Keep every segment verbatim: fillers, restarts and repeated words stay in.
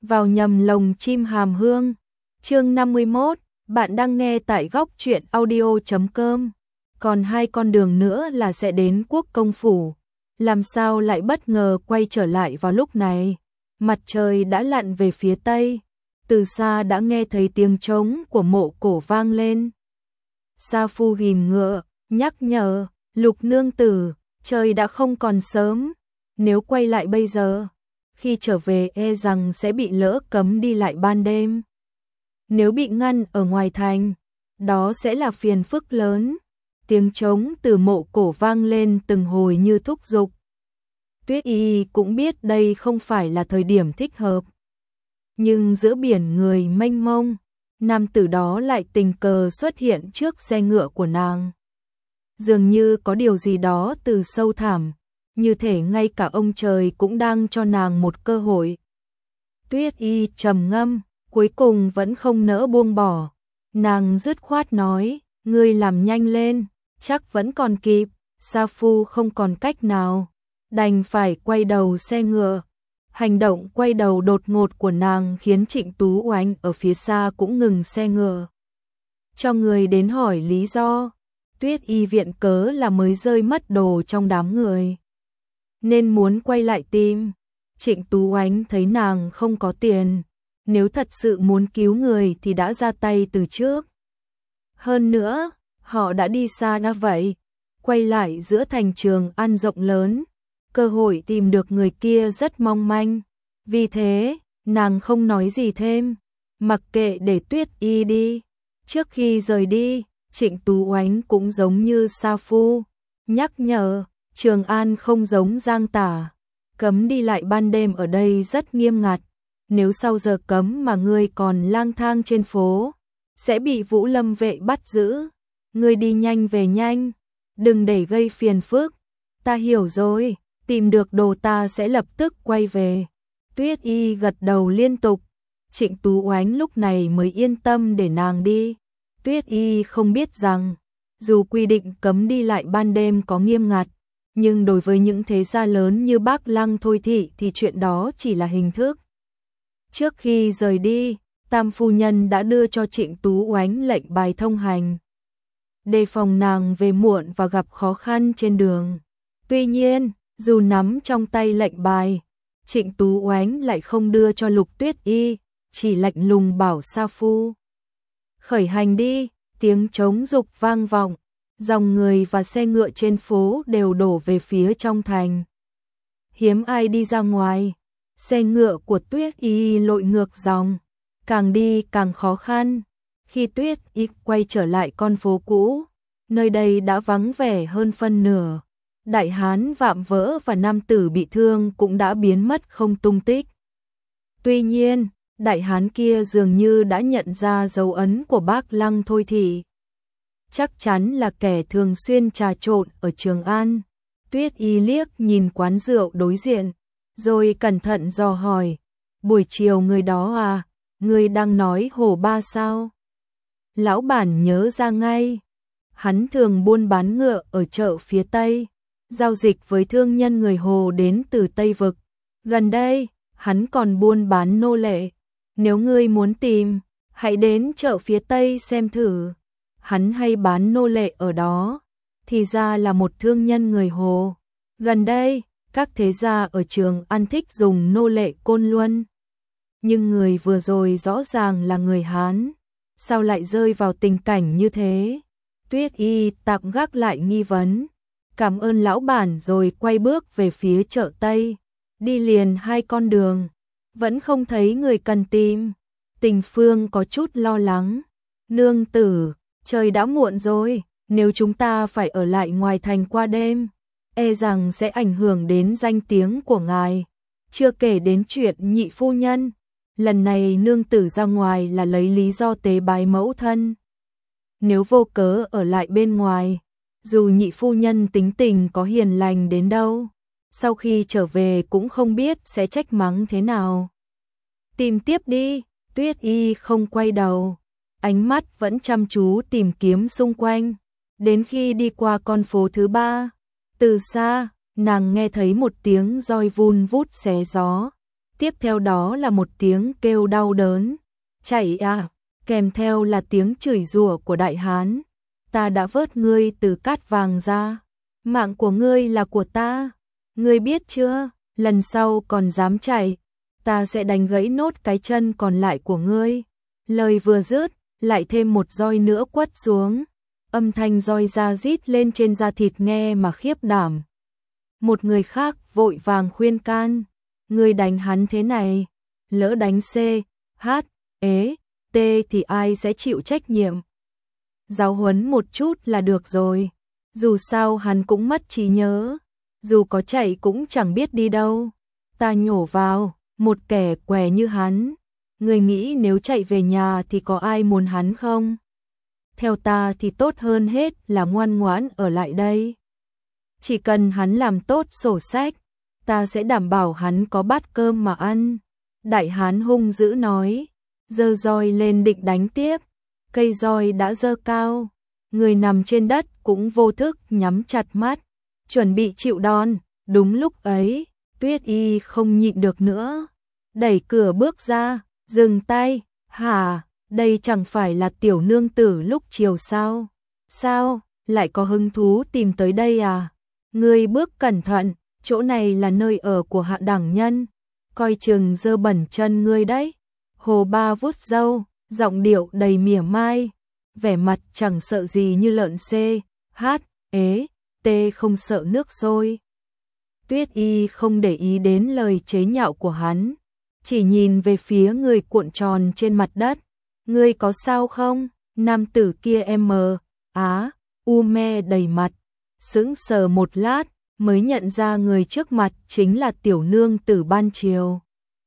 vào nhầm lồng chim hàm hương. Chương năm mươi mốt, bạn đang nghe tại góc truyện audio chấm com. Còn hai con đường nữa là sẽ đến Quốc công phủ. Làm sao lại bất ngờ quay trở lại vào lúc này? Mặt trời đã lặn về phía tây. Từ xa đã nghe thấy tiếng trống của Mộ Cổ vang lên. Sa Phu ghìm ngựa, nhắc nhở, Lục nương tử, trời đã không còn sớm. Nếu quay lại bây giờ, khi trở về e rằng sẽ bị lỡ cấm đi lại ban đêm. Nếu bị ngăn ở ngoài thành, đó sẽ là phiền phức lớn. Tiếng trống từ Mộ Cổ vang lên từng hồi như thúc giục. Tuyết Y cũng biết đây không phải là thời điểm thích hợp. Nhưng giữa biển người mênh mông, nam tử đó lại tình cờ xuất hiện trước xe ngựa của nàng. Dường như có điều gì đó từ sâu thẳm, như thể ngay cả ông trời cũng đang cho nàng một cơ hội. Tuyết Y trầm ngâm, cuối cùng vẫn không nỡ buông bỏ. Nàng dứt khoát nói, ngươi làm nhanh lên, chắc vẫn còn kịp. Sa Phu không còn cách nào, đành phải quay đầu xe ngựa. Hành động quay đầu đột ngột của nàng khiến Trịnh Tú Oánh ở phía xa cũng ngừng xe ngựa. Cho người đến hỏi lý do, Tuyết Y viện cớ là mới rơi mất đồ trong đám người, nên muốn quay lại tìm. Trịnh Tú Oánh thấy nàng không có tiền, nếu thật sự muốn cứu người thì đã ra tay từ trước. Hơn nữa, họ đã đi xa đã vậy, quay lại giữa thành Trường An rộng lớn, cơ hội tìm được người kia rất mong manh. Vì thế, nàng không nói gì thêm, mặc kệ để Tuyết Y đi. Trước khi rời đi, Trịnh Tú Oánh cũng giống như Sa Phu, nhắc nhở, Trường An không giống Giang Tả, cấm đi lại ban đêm ở đây rất nghiêm ngặt. Nếu sau giờ cấm mà ngươi còn lang thang trên phố, sẽ bị Vũ Lâm vệ bắt giữ. Ngươi đi nhanh về nhanh, đừng để gây phiền phức. Ta hiểu rồi, tìm được đồ ta sẽ lập tức quay về. Tuyết Y gật đầu liên tục. Trịnh Tú Oánh lúc này mới yên tâm để nàng đi. Tuyết Y không biết rằng, dù quy định cấm đi lại ban đêm có nghiêm ngặt, nhưng đối với những thế gia lớn như Bác Lăng Thôi Thị thì chuyện đó chỉ là hình thức. Trước khi rời đi, Tam phu nhân đã đưa cho Trịnh Tú Oánh lệnh bài thông hành, đề phòng nàng về muộn và gặp khó khăn trên đường. Tuy nhiên, dù nắm trong tay lệnh bài, Trịnh Tú Oánh lại không đưa cho Lục Tuyết Y, chỉ lạnh lùng bảo Sa Phu khởi hành đi. Tiếng trống dục vang vọng, dòng người và xe ngựa trên phố đều đổ về phía trong thành. Hiếm ai đi ra ngoài, xe ngựa của Tuyết Y lội ngược dòng, càng đi càng khó khăn. Khi Tuyết Y quay trở lại con phố cũ, nơi đây đã vắng vẻ hơn phân nửa. Đại hán vạm vỡ và nam tử bị thương cũng đã biến mất không tung tích. Tuy nhiên, đại hán kia dường như đã nhận ra dấu ấn của Bác Lăng Thôi Thị. Chắc chắn là kẻ thường xuyên trà trộn ở Trường An. Tuyết Y liếc nhìn quán rượu đối diện, rồi cẩn thận dò hỏi, buổi chiều người đó à, người đang nói Hồ Ba sao? Lão bản nhớ ra ngay, hắn thường buôn bán ngựa ở chợ phía Tây, giao dịch với thương nhân người Hồ đến từ Tây Vực. Gần đây, hắn còn buôn bán nô lệ. Nếu ngươi muốn tìm, hãy đến chợ phía Tây xem thử. Hắn hay bán nô lệ ở đó, thì ra là một thương nhân người Hồ. Gần đây, các thế gia ở Trường An thích dùng nô lệ Côn Luân. Nhưng người vừa rồi rõ ràng là người Hán, sao lại rơi vào tình cảnh như thế? Tuyết Y tạm gác lại nghi vấn, cảm ơn lão bản rồi quay bước về phía chợ Tây. Đi liền hai con đường, vẫn không thấy người cần tìm. Tình Phương có chút lo lắng, nương tử, trời đã muộn rồi, nếu chúng ta phải ở lại ngoài thành qua đêm, e rằng sẽ ảnh hưởng đến danh tiếng của ngài. Chưa kể đến chuyện nhị phu nhân, lần này nương tử ra ngoài là lấy lý do tế bái mẫu thân. Nếu vô cớ ở lại bên ngoài, dù nhị phu nhân tính tình có hiền lành đến đâu, sau khi trở về cũng không biết sẽ trách mắng thế nào. Tìm tiếp đi. Tuyết Y không quay đầu, ánh mắt vẫn chăm chú tìm kiếm xung quanh. Đến khi đi qua con phố thứ ba, từ xa, nàng nghe thấy một tiếng roi vun vút xé gió. Tiếp theo đó là một tiếng kêu đau đớn. Chạy à, kèm theo là tiếng chửi rủa của đại hán. Ta đã vớt ngươi từ cát vàng ra. Mạng của ngươi là của ta. Ngươi biết chưa, lần sau còn dám chạy, ta sẽ đánh gãy nốt cái chân còn lại của ngươi. Lời vừa dứt, lại thêm một roi nữa quất xuống. Âm thanh roi da rít lên trên da thịt nghe mà khiếp đảm. Một người khác vội vàng khuyên can. Ngươi đánh hắn thế này, lỡ đánh C, H, ế, T thì ai sẽ chịu trách nhiệm? Giáo huấn một chút là được rồi. Dù sao hắn cũng mất trí nhớ. Dù có chạy cũng chẳng biết đi đâu. Ta nhổ vào, một kẻ què như hắn. Người nghĩ nếu chạy về nhà thì có ai muốn hắn không? Theo ta thì tốt hơn hết là ngoan ngoãn ở lại đây. Chỉ cần hắn làm tốt sổ sách, ta sẽ đảm bảo hắn có bát cơm mà ăn. Đại hán hung dữ nói, giơ roi lên định đánh tiếp. Cây roi đã giơ cao, người nằm trên đất cũng vô thức nhắm chặt mắt, chuẩn bị chịu đòn. Đúng lúc ấy, Tuyết Y không nhịn được nữa, đẩy cửa bước ra, dừng tay. Hả, đây chẳng phải là tiểu nương tử lúc chiều sao? Sao, lại có hứng thú tìm tới đây à? Ngươi bước cẩn thận, chỗ này là nơi ở của hạ đẳng nhân, coi chừng dơ bẩn chân ngươi đấy. Hồ Ba vuốt râu, giọng điệu đầy mỉa mai, vẻ mặt chẳng sợ gì như lợn C, H, ế, T không sợ nước sôi. Tuyết Y không để ý đến lời chế nhạo của hắn, chỉ nhìn về phía người cuộn tròn trên mặt đất. Ngươi có sao không? Nam tử kia em mờ, á, u me đầy mặt, sững sờ một lát, mới nhận ra người trước mặt chính là tiểu nương tử ban chiều.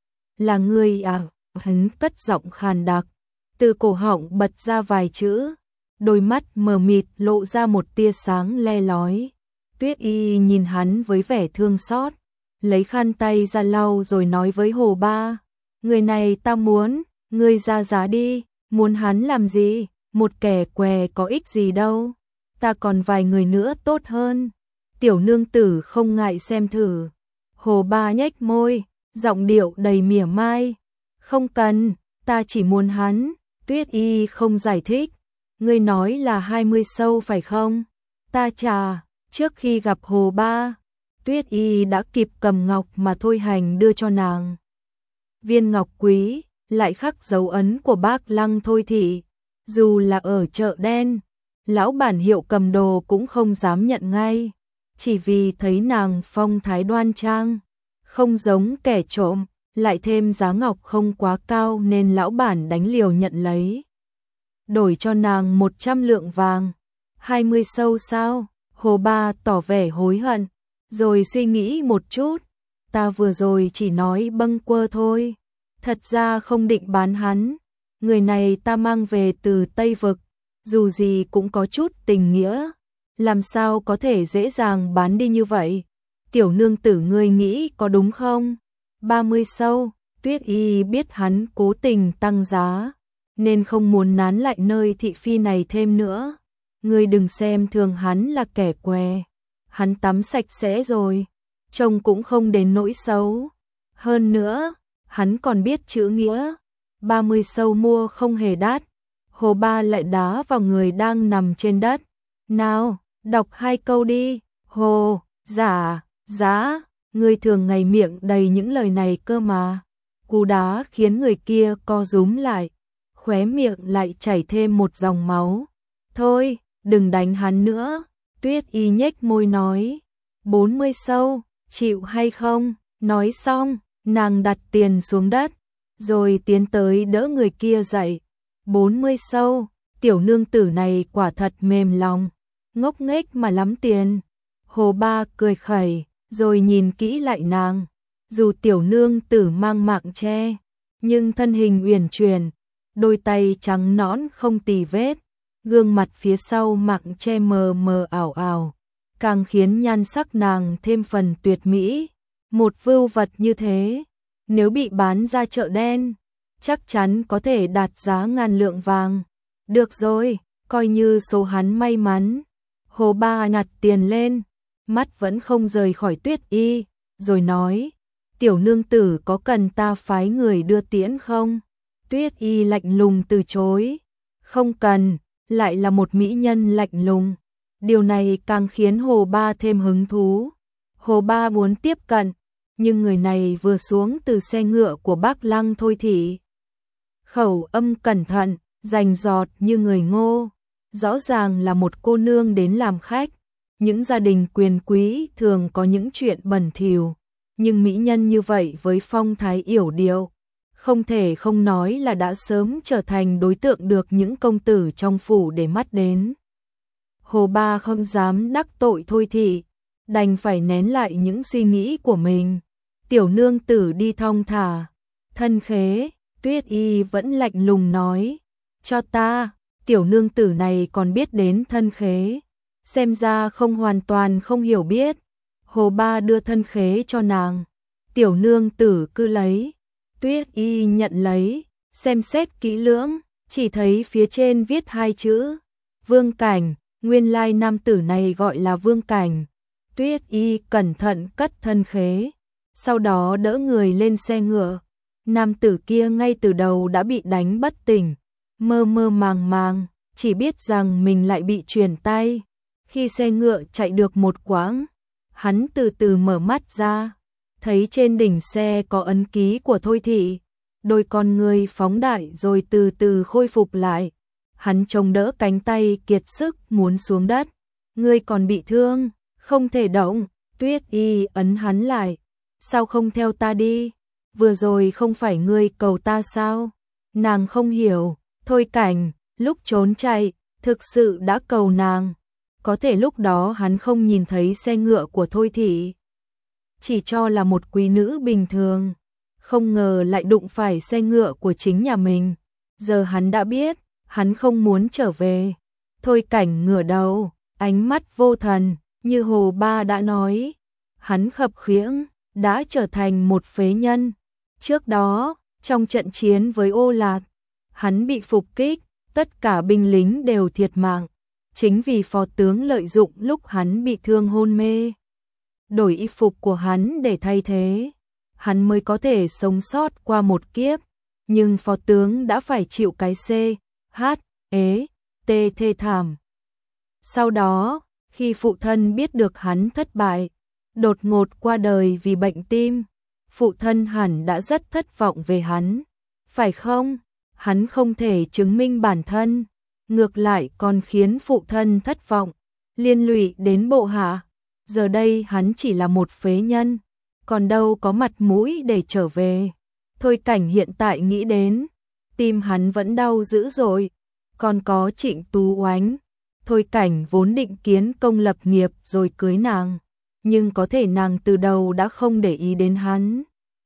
Là ngươi à? Hắn cất giọng khàn đặc, từ cổ họng bật ra vài chữ, đôi mắt mờ mịt lộ ra một tia sáng le lói. Tuyết Y nhìn hắn với vẻ thương xót, lấy khăn tay ra lau rồi nói với Hồ Ba, người này ta muốn, ngươi ra giá đi. Muốn hắn làm gì? Một kẻ què có ích gì đâu, ta còn vài người nữa tốt hơn. Tiểu nương tử không ngại xem thử. Hồ Ba nhếch môi, giọng điệu đầy mỉa mai, không cần, ta chỉ muốn hắn. Tuyết Y không giải thích, ngươi nói là hai mươi sâu phải không? Ta chà. Trước khi gặp Hồ Ba, Tuyết Y đã kịp cầm ngọc mà Thôi Hành đưa cho nàng. Viên ngọc quý, lại khắc dấu ấn của bác Lăng Thôi thị. Dù là ở chợ đen, lão bản hiệu cầm đồ cũng không dám nhận ngay, chỉ vì thấy nàng phong thái đoan trang, không giống kẻ trộm, lại thêm giá ngọc không quá cao nên lão bản đánh liều nhận lấy. Đổi cho nàng một trăm lượng vàng. Hai mươi sâu sao? Hồ Ba tỏ vẻ hối hận, rồi suy nghĩ một chút. Ta vừa rồi chỉ nói bâng quơ thôi, thật ra không định bán hắn. Người này ta mang về từ Tây Vực, dù gì cũng có chút tình nghĩa, làm sao có thể dễ dàng bán đi như vậy? Tiểu nương tử ngươi nghĩ có đúng không? ba mươi sâu. Tuyết Y biết hắn cố tình tăng giá, nên không muốn nán lại nơi thị phi này thêm nữa. Ngươi đừng xem thường hắn là kẻ què, hắn tắm sạch sẽ rồi, trông cũng không đến nỗi xấu. Hơn nữa, hắn còn biết chữ nghĩa. ba mươi sâu mua không hề đắt. Hồ Ba lại đá vào người đang nằm trên đất. Nào, đọc hai câu đi. Hồ, giả, giá, ngươi thường ngày miệng đầy những lời này cơ mà. Cú đá khiến người kia co rúm lại, khóe miệng lại chảy thêm một dòng máu. Thôi, đừng đánh hắn nữa. Tuyết Y nhếch môi nói, bốn mươi sâu, chịu hay không? Nói xong, nàng đặt tiền xuống đất, rồi tiến tới đỡ người kia dậy. bốn mươi sâu, tiểu nương tử này quả thật mềm lòng, ngốc nghếch mà lắm tiền. Hồ Ba cười khẩy, rồi nhìn kỹ lại nàng. Dù tiểu nương tử mang mạng che, nhưng thân hình uyển chuyển, đôi tay trắng nõn không tì vết, gương mặt phía sau mạng che mờ mờ ảo ảo, càng khiến nhan sắc nàng thêm phần tuyệt mỹ. Một vưu vật như thế, nếu bị bán ra chợ đen, chắc chắn có thể đạt giá ngàn lượng vàng. Được rồi, coi như số hắn may mắn. Hồ Ba nhặt tiền lên, mắt vẫn không rời khỏi Tuyết Y, rồi nói, tiểu nương tử có cần ta phái người đưa tiễn không? Tuyết Y lạnh lùng từ chối. Không cần, lại là một mỹ nhân lạnh lùng. Điều này càng khiến Hồ Ba thêm hứng thú. Hồ Ba muốn tiếp cận, nhưng người này vừa xuống từ xe ngựa của Bác Lăng Thôi Thị. Khẩu âm cẩn thận, rành rọt như người Ngô. Rõ ràng là một cô nương đến làm khách. Những gia đình quyền quý thường có những chuyện bẩn thỉu, nhưng mỹ nhân như vậy với phong thái yểu điệu, không thể không nói là đã sớm trở thành đối tượng được những công tử trong phủ để mắt đến. Hồ Ba không dám đắc tội Thôi Thị, đành phải nén lại những suy nghĩ của mình. Tiểu nương tử đi thong thả. Thân Khế, Tuyết Y vẫn lạnh lùng nói. Cho ta, tiểu nương tử này còn biết đến Thân Khế. Xem ra không hoàn toàn không hiểu biết. Hồ Ba đưa Thân Khế cho nàng. Tiểu nương tử cứ lấy. Tuyết Y nhận lấy, xem xét kỹ lưỡng, chỉ thấy phía trên viết hai chữ. Vương Cảnh, nguyên lai nam tử này gọi là Vương Cảnh. Tuyết Y cẩn thận cất Thân Khế, sau đó đỡ người lên xe ngựa. Nam tử kia ngay từ đầu đã bị đánh bất tỉnh, mơ mơ màng màng, chỉ biết rằng mình lại bị chuyền tay. Khi xe ngựa chạy được một quãng, hắn từ từ mở mắt ra, thấy trên đỉnh xe có ấn ký của Thôi Thị, đôi con người phóng đại rồi từ từ khôi phục lại. Hắn chống đỡ cánh tay kiệt sức muốn xuống đất. Ngươi còn bị thương, không thể động. Tuyết Y ấn hắn lại. Sao không theo ta đi? Vừa rồi không phải ngươi cầu ta sao? Nàng không hiểu. Thôi Cảnh, lúc trốn chạy, thực sự đã cầu nàng. Có thể lúc đó hắn không nhìn thấy xe ngựa của Thôi Thị, chỉ cho là một quý nữ bình thường. Không ngờ lại đụng phải xe ngựa của chính nhà mình. Giờ hắn đã biết, hắn không muốn trở về. Thôi Cảnh ngửa đầu, ánh mắt vô thần, như Hồ Ba đã nói. Hắn khập khiễng, đã trở thành một phế nhân. Trước đó, trong trận chiến với Ô Lạt, hắn bị phục kích, tất cả binh lính đều thiệt mạng. Chính vì phó tướng lợi dụng lúc hắn bị thương hôn mê, đổi y phục của hắn để thay thế, hắn mới có thể sống sót qua một kiếp. Nhưng phó tướng đã phải chịu cái C, H, ế, T thê thảm. Sau đó, khi phụ thân biết được hắn thất bại, đột ngột qua đời vì bệnh tim, phụ thân hẳn đã rất thất vọng về hắn, phải không? Hắn không thể chứng minh bản thân, ngược lại còn khiến phụ thân thất vọng, liên lụy đến bộ hạ. Giờ đây hắn chỉ là một phế nhân, còn đâu có mặt mũi để trở về. Thôi Cảnh hiện tại nghĩ đến, tim hắn vẫn đau dữ dội. Còn có Trịnh Tú Oánh. Thôi Cảnh vốn định kiến công lập nghiệp rồi cưới nàng, nhưng có thể nàng từ đầu đã không để ý đến hắn.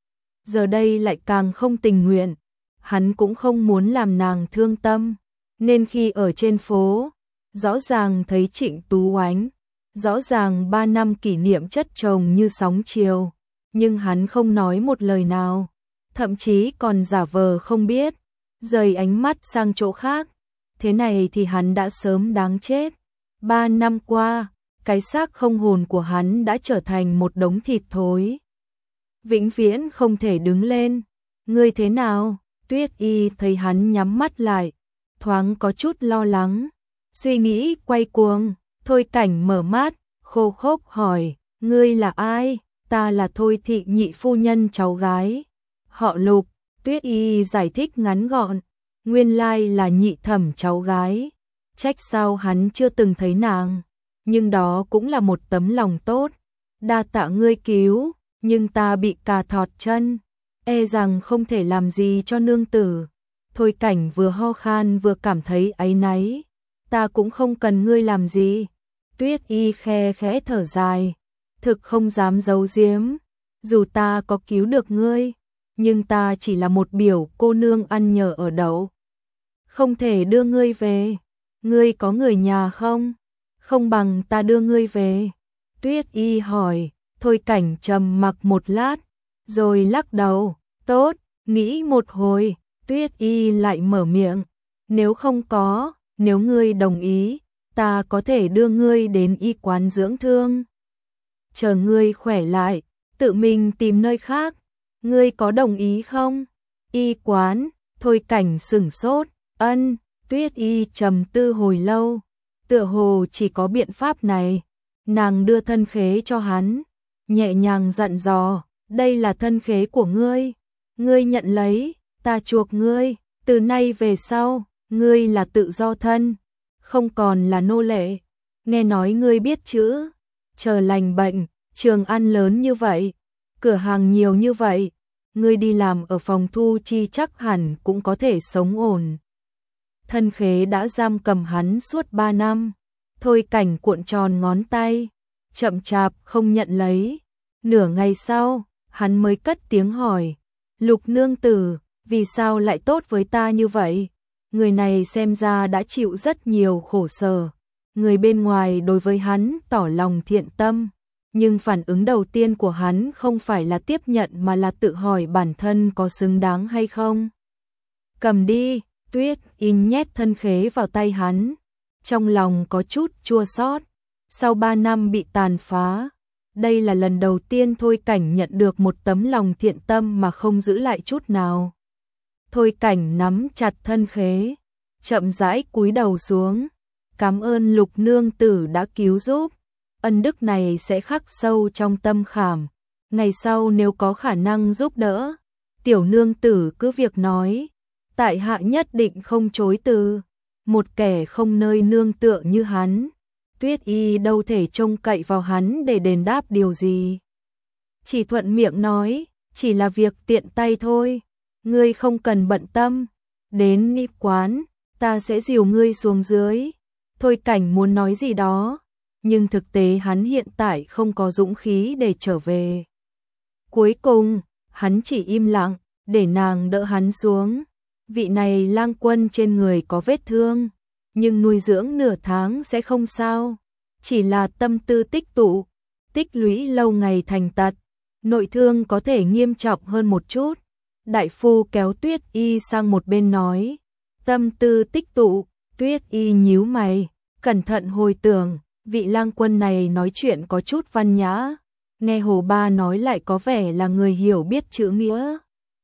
Giờ đây lại càng không tình nguyện, hắn cũng không muốn làm nàng thương tâm, nên khi ở trên phố, rõ ràng thấy Trịnh Tú Oánh, rõ ràng ba năm kỷ niệm chất chồng như sóng chiều, nhưng hắn không nói một lời nào, thậm chí còn giả vờ không biết, rời ánh mắt sang chỗ khác. Thế này thì hắn đã sớm đáng chết. Ba năm qua, cái xác không hồn của hắn đã trở thành một đống thịt thối, vĩnh viễn không thể đứng lên. Ngươi thế nào? Tuyết Y thấy hắn nhắm mắt lại, thoáng có chút lo lắng, suy nghĩ quay cuồng. Thôi Cảnh mở mắt, khô khốc hỏi, ngươi là ai? Ta là Thôi Thị nhị phu nhân cháu gái, họ Lục. Tuyết Y giải thích ngắn gọn, nguyên lai là nhị thẩm cháu gái, trách sao hắn chưa từng thấy nàng, nhưng đó cũng là một tấm lòng tốt. Đa tạ ngươi cứu, nhưng ta bị cà thọt chân, e rằng không thể làm gì cho nương tử. Thôi Cảnh vừa ho khan vừa cảm thấy áy náy, ta cũng không cần ngươi làm gì. Tuyết Y khe khẽ thở dài, thực không dám giấu giếm, dù ta có cứu được ngươi, nhưng ta chỉ là một biểu cô nương ăn nhờ ở đậu, không thể đưa ngươi về. Ngươi có người nhà không? Không bằng ta đưa ngươi về. Tuyết Y hỏi. Thôi Cảnh trầm mặc một lát, rồi lắc đầu. Tốt, nghĩ một hồi. Tuyết Y lại mở miệng. Nếu không có, nếu ngươi đồng ý, ta có thể đưa ngươi đến y quán dưỡng thương. Chờ ngươi khỏe lại, tự mình tìm nơi khác. ngươi có đồng ý không? Y quán, Thôi Cảnh sửng sốt, ân, Tuyết Y trầm tư hồi lâu, tựa hồ chỉ có biện pháp này. Nàng đưa thân khế cho hắn, nhẹ nhàng dặn dò, đây là thân khế của ngươi, ngươi nhận lấy, ta chuộc ngươi, từ nay về sau, ngươi là tự do thân, không còn là nô lệ. Nghe nói ngươi biết chữ, chờ lành bệnh, trường ăn lớn như vậy, cửa hàng nhiều như vậy, ngươi đi làm ở phòng thu chi chắc hẳn cũng có thể sống ổn. Thân khế đã giam cầm hắn suốt ba năm, Thôi Cảnh cuộn tròn ngón tay, chậm chạp không nhận lấy. Nửa ngày sau, hắn mới cất tiếng hỏi, Lục nương tử, vì sao lại tốt với ta như vậy? Người này xem ra đã chịu rất nhiều khổ sở. Người bên ngoài đối với hắn tỏ lòng thiện tâm, nhưng phản ứng đầu tiên của hắn không phải là tiếp nhận mà là tự hỏi bản thân có xứng đáng hay không. Cầm đi, Tuyết Y nhét thân khế vào tay hắn, trong lòng có chút chua xót. Sau ba năm bị tàn phá, đây là lần đầu tiên Thôi Cảnh nhận được một tấm lòng thiện tâm mà không giữ lại chút nào. Thôi Cảnh nắm chặt thân khế, chậm rãi cúi đầu xuống, cảm ơn Lục nương tử đã cứu giúp, ân đức này sẽ khắc sâu trong tâm khảm, ngày sau nếu có khả năng giúp đỡ, tiểu nương tử cứ việc nói, tại hạ nhất định không chối từ. Một kẻ không nơi nương tựa như hắn, Tuyết Y đâu thể trông cậy vào hắn để đền đáp điều gì. Chỉ thuận miệng nói, chỉ là việc tiện tay thôi, ngươi không cần bận tâm, đến y quán, ta sẽ dìu ngươi xuống dưới. Thôi Cảnh muốn nói gì đó, nhưng thực tế hắn hiện tại không có dũng khí để trở về. Cuối cùng, hắn chỉ im lặng, để nàng đỡ hắn xuống. Vị này lang quân trên người có vết thương, nhưng nuôi dưỡng nửa tháng sẽ không sao. Chỉ là tâm tư tích tụ, tích lũy lâu ngày thành tật, nội thương có thể nghiêm trọng hơn một chút. Đại phu kéo Tuyết Y sang một bên nói, tâm tư tích tụ. Tuyết Y nhíu mày, cẩn thận hồi tưởng, vị lang quân này nói chuyện có chút văn nhã, nghe Hồ Ba nói lại có vẻ là người hiểu biết chữ nghĩa.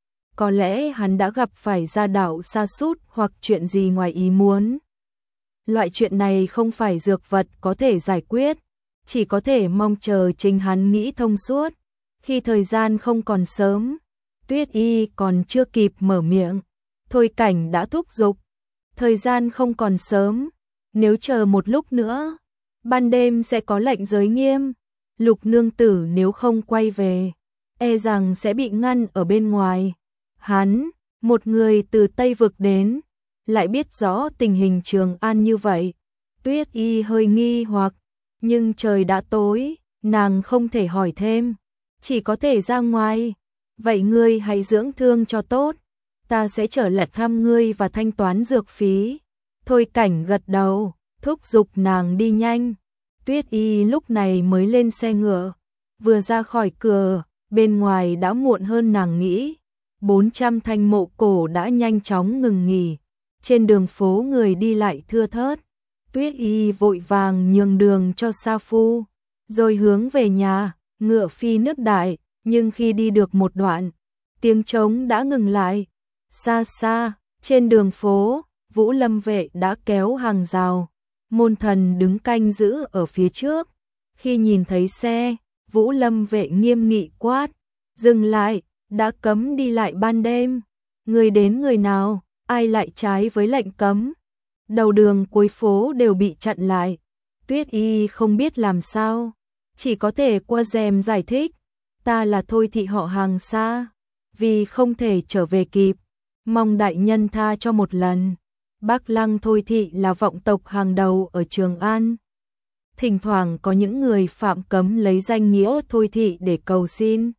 Có lẽ hắn đã gặp phải gia đạo sa sút hoặc chuyện gì ngoài ý muốn. Loại chuyện này không phải dược vật có thể giải quyết, chỉ có thể mong chờ chính hắn nghĩ thông suốt. Khi thời gian không còn sớm, Tuyết Y còn chưa kịp mở miệng, Thôi Cảnh đã thúc giục. Thời gian không còn sớm, nếu chờ một lúc nữa, ban đêm sẽ có lệnh giới nghiêm. Lục nương tử nếu không quay về, e rằng sẽ bị ngăn ở bên ngoài. Hắn, một người từ Tây Vực đến, lại biết rõ tình hình Trường An như vậy. Tuyết Y hơi nghi hoặc, nhưng trời đã tối, nàng không thể hỏi thêm, chỉ có thể ra ngoài. Vậy ngươi hãy dưỡng thương cho tốt, ta sẽ trở lại thăm ngươi và thanh toán dược phí. Thôi Cảnh gật đầu, thúc giục nàng đi nhanh. Tuyết Y lúc này mới lên xe ngựa, vừa ra khỏi cửa, bên ngoài đã muộn hơn nàng nghĩ. bốn trăm thanh mộ cổ đã nhanh chóng ngừng nghỉ, trên đường phố người đi lại thưa thớt. Tuyết Y vội vàng nhường đường cho sa phu, rồi hướng về nhà, ngựa phi nước đại, nhưng khi đi được một đoạn, tiếng trống đã ngừng lại. Xa xa, trên đường phố, Vũ Lâm vệ đã kéo hàng rào, môn thần đứng canh giữ ở phía trước. Khi nhìn thấy xe, Vũ Lâm vệ nghiêm nghị quát, dừng lại, đã cấm đi lại ban đêm. Người đến người nào, ai lại trái với lệnh cấm? Đầu đường cuối phố đều bị chặn lại. Tuyết Y không biết làm sao, chỉ có thể qua rèm giải thích, ta là Thôi thị họ Hàng xa, vì không thể trở về kịp, mong đại nhân tha cho một lần. Bác Lăng Thôi thị là vọng tộc hàng đầu ở Trường An. Thỉnh thoảng có những người phạm cấm lấy danh nghĩa Thôi thị để cầu xin.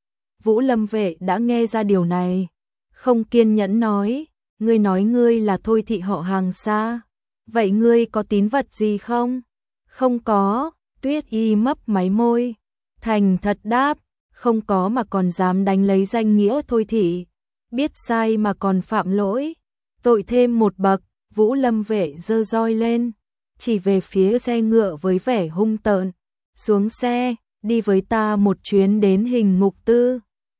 Vũ Lâm vệ đã nghe ra điều này, không kiên nhẫn nói, ngươi nói ngươi là Thôi thị họ Hàng xa, vậy ngươi có tín vật gì không? Không có. Tuyết Y mấp máy môi, thành thật đáp, không có mà còn dám đánh lấy danh nghĩa Thôi thị, biết sai mà còn phạm lỗi, tội thêm một bậc. Vũ Lâm vệ giơ roi lên, chỉ về phía xe ngựa với vẻ hung tợn, xuống xe, đi với ta một chuyến đến Hình Ngục Tư.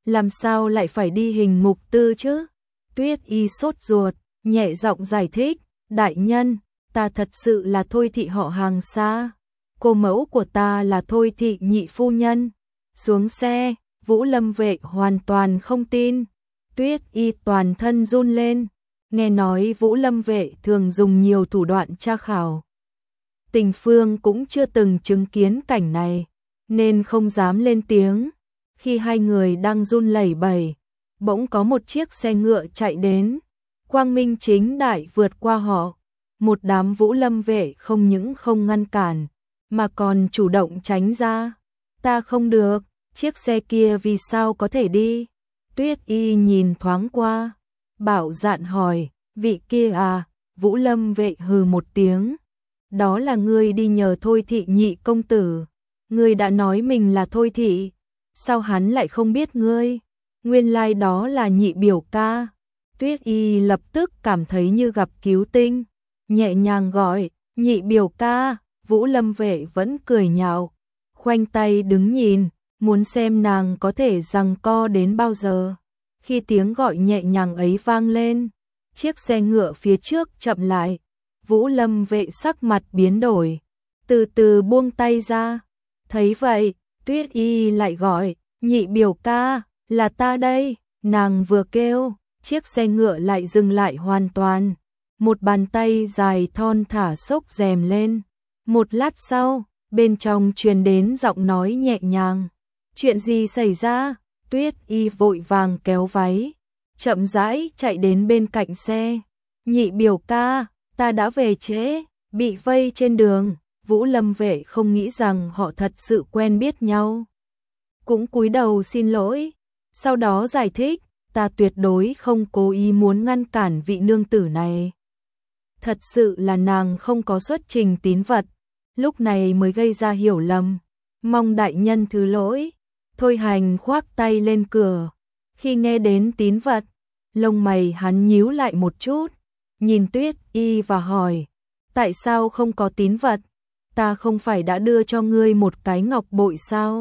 làm sao lại phải đi hình mục tư chứ? Tuyết Y sốt ruột, nhẹ giọng giải thích, đại nhân, ta thật sự là Thôi thị họ hàng xa. Cô mẫu của ta là Thôi thị nhị phu nhân. Xuống xe, Vũ Lâm Vệ hoàn toàn không tin. Tuyết Y toàn thân run lên. Nghe nói Vũ Lâm Vệ thường dùng nhiều thủ đoạn tra khảo. Tình Phương cũng chưa từng chứng kiến cảnh này, nên không dám lên tiếng. Khi hai người đang run lẩy bẩy, bỗng có một chiếc xe ngựa chạy đến. Quang minh chính đại vượt qua họ. Một đám Vũ Lâm Vệ không những không ngăn cản, mà còn chủ động tránh ra. Ta không được, chiếc xe kia vì sao có thể đi? Tuyết Y nhìn thoáng qua, Bảo Dạn hỏi, vị kia à? Vũ Lâm Vệ hừ một tiếng. Đó là ngươi đi nhờ Thôi thị nhị công tử. Ngươi đã nói mình là Thôi thị, sao hắn lại không biết ngươi? Nguyên lai like đó là nhị biểu ca. Tuyết Y lập tức cảm thấy như gặp cứu tinh, nhẹ nhàng gọi, nhị biểu ca. Vũ Lâm Vệ vẫn cười nhạo, khoanh tay đứng nhìn, muốn xem nàng có thể giằng co đến bao giờ. Khi tiếng gọi nhẹ nhàng ấy vang lên, chiếc xe ngựa phía trước chậm lại. Vũ Lâm Vệ sắc mặt biến đổi, từ từ buông tay ra. Thấy vậy, Tuyết Y lại gọi, nhị biểu ca, là ta đây. Nàng vừa kêu, chiếc xe ngựa lại dừng lại hoàn toàn. Một bàn tay dài thon thả xốc rèm lên. Một lát sau, bên trong truyền đến giọng nói nhẹ nhàng. Chuyện gì xảy ra? Tuyết Y vội vàng kéo váy, chậm rãi chạy đến bên cạnh xe. Nhị biểu ca, ta đã về trễ, bị vây trên đường. Vũ Lâm Vệ không nghĩ rằng họ thật sự quen biết nhau, cũng cúi đầu xin lỗi, sau đó giải thích, ta tuyệt đối không cố ý muốn ngăn cản vị nương tử này. Thật sự là nàng không có xuất trình tín vật, lúc này mới gây ra hiểu lầm, mong đại nhân thứ lỗi. Thôi Hành khoác tay lên cửa, khi nghe đến tín vật, lông mày hắn nhíu lại một chút, nhìn Tuyết Y và hỏi, tại sao không có tín vật? Ta không phải đã đưa cho ngươi một cái ngọc bội sao?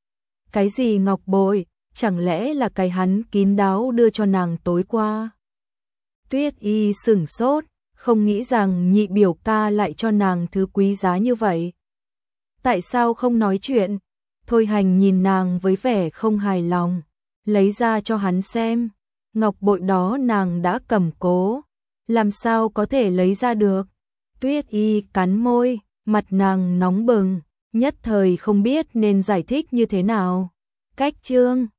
Cái gì ngọc bội? Chẳng lẽ là cái hắn kín đáo đưa cho nàng tối qua? Tuyết Y sửng sốt, không nghĩ rằng nhị biểu ca lại cho nàng thứ quý giá như vậy. Tại sao không nói chuyện? Thôi Hành nhìn nàng với vẻ không hài lòng, lấy ra cho hắn xem. Ngọc bội đó nàng đã cầm cố, làm sao có thể lấy ra được? Tuyết Y cắn môi, mặt nàng nóng bừng, nhất thời không biết nên giải thích như thế nào. Cách chương